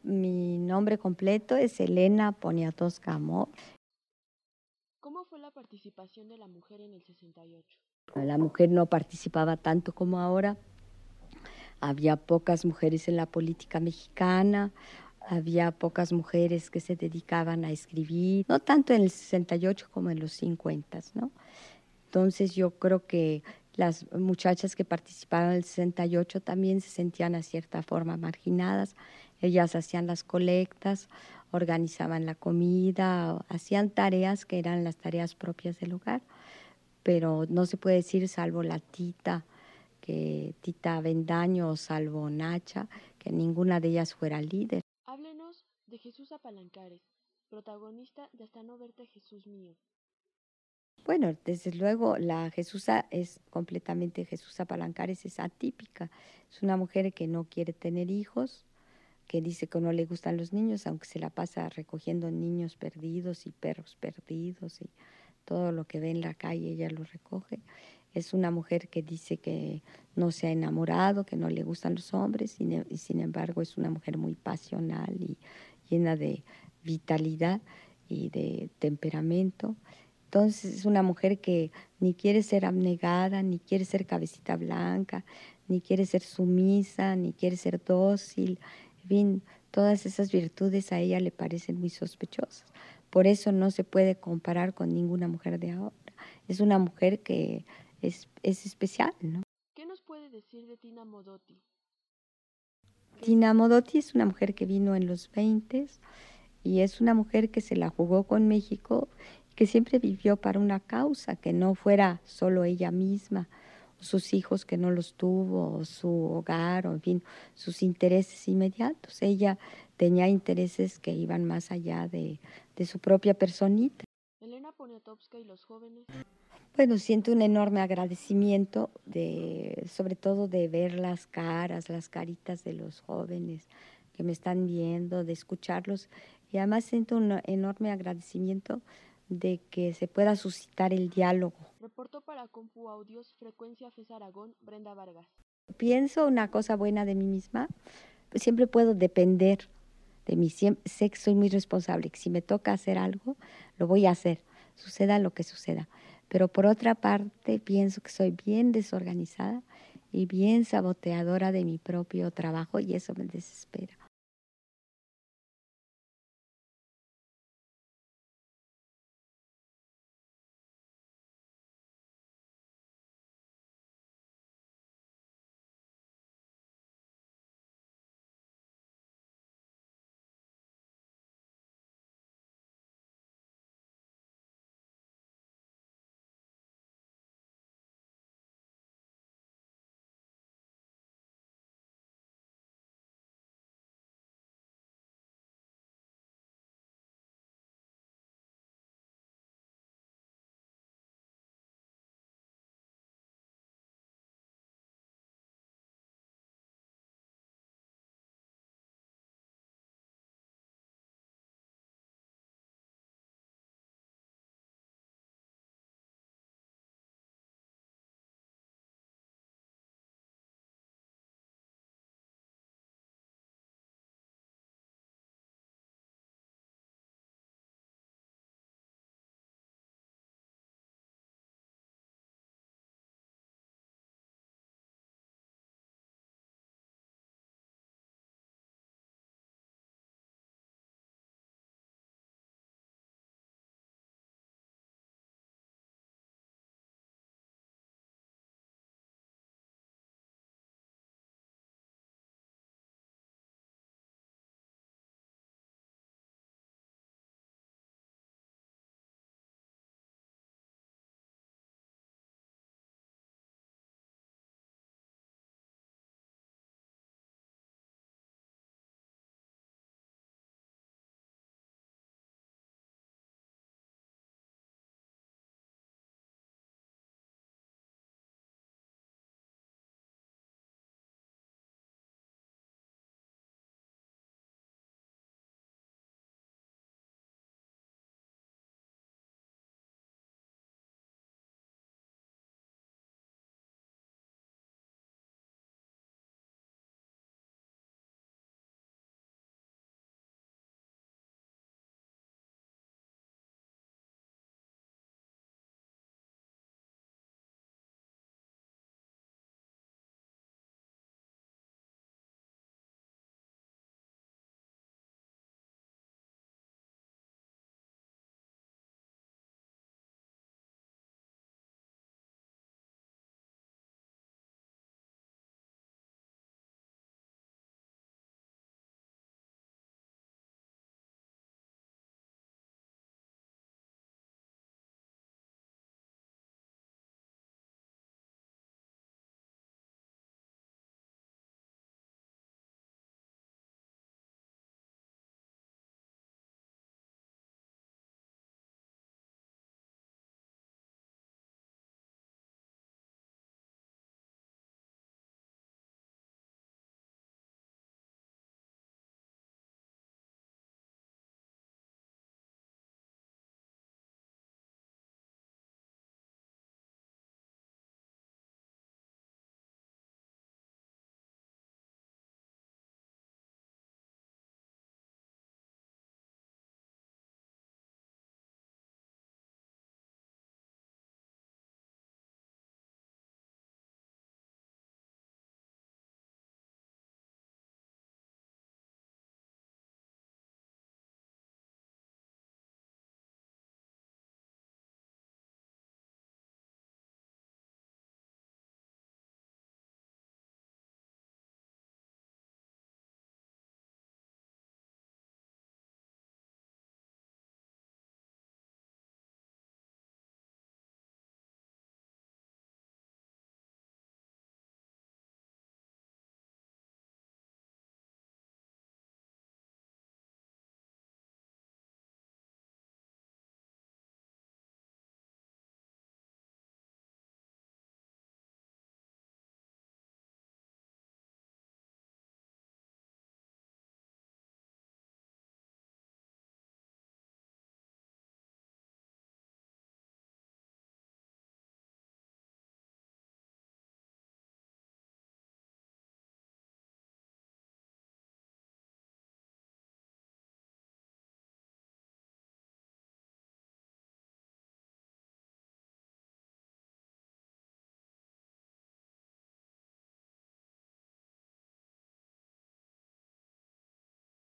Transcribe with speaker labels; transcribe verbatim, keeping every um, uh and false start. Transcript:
Speaker 1: Mi nombre completo es Elena Poniatowska Amor.
Speaker 2: ¿Cómo fue la participación de la mujer en el sesenta y ocho?
Speaker 1: La mujer no participaba tanto como ahora. Había pocas mujeres en la política mexicana, había pocas mujeres que se dedicaban a escribir, no tanto en el sesenta y ocho como en los cincuenta, ¿no? Entonces yo creo que las muchachas que participaron en el sesenta y ocho también se sentían a cierta forma marginadas. Ellas hacían las colectas, organizaban la comida, hacían tareas que eran las tareas propias del hogar, pero no se puede decir, salvo la tita, que Tita Avendaño o salvo Nacha, que ninguna de ellas fuera líder.
Speaker 2: Háblenos de Jesús Apalancares, protagonista de Hasta no verte Jesús mío.
Speaker 1: Bueno, desde luego la Jesusa es completamente, Jesús Apalancares es atípica. Es una mujer que no quiere tener hijos, que dice que no le gustan los niños, aunque se la pasa recogiendo niños perdidos y perros perdidos y todo lo que ve en la calle ella lo recoge. Es una mujer que dice que no se ha enamorado, que no le gustan los hombres y, y sin embargo es una mujer muy pasional y llena de vitalidad y de temperamento. Entonces es una mujer que ni quiere ser abnegada, ni quiere ser cabecita blanca, ni quiere ser sumisa, ni quiere ser dócil. En fin, todas esas virtudes a ella le parecen muy sospechosas. Por eso no se puede comparar con ninguna mujer de ahora. Es una mujer que es, es especial, ¿no?
Speaker 2: ¿Qué nos puede decir de Tina Modotti?
Speaker 1: Tina Modotti es una mujer que vino en los veinte y es una mujer que se la jugó con México, que siempre vivió para una causa, que no fuera solo ella misma, o sus hijos que no los tuvo, o su hogar, o en fin, sus intereses inmediatos. Ella tenía intereses que iban más allá de, de su propia personita.
Speaker 2: Elena Poniatowska y los jóvenes.
Speaker 1: Bueno, siento un enorme agradecimiento, de, sobre todo de ver las caras, las caritas de los jóvenes que me están viendo, de escucharlos. Y además siento un enorme agradecimiento de que se pueda suscitar el diálogo.
Speaker 2: Reportó para Compu Audios Frecuencia F E S Aragón, Brenda Vargas.
Speaker 1: Pienso una cosa buena de mí misma, pues siempre puedo depender de mí. Sé que soy muy responsable, que si me toca hacer algo, lo voy a hacer, suceda lo que suceda. Pero por otra parte, pienso que soy bien desorganizada y bien saboteadora de mi propio trabajo y eso me desespera.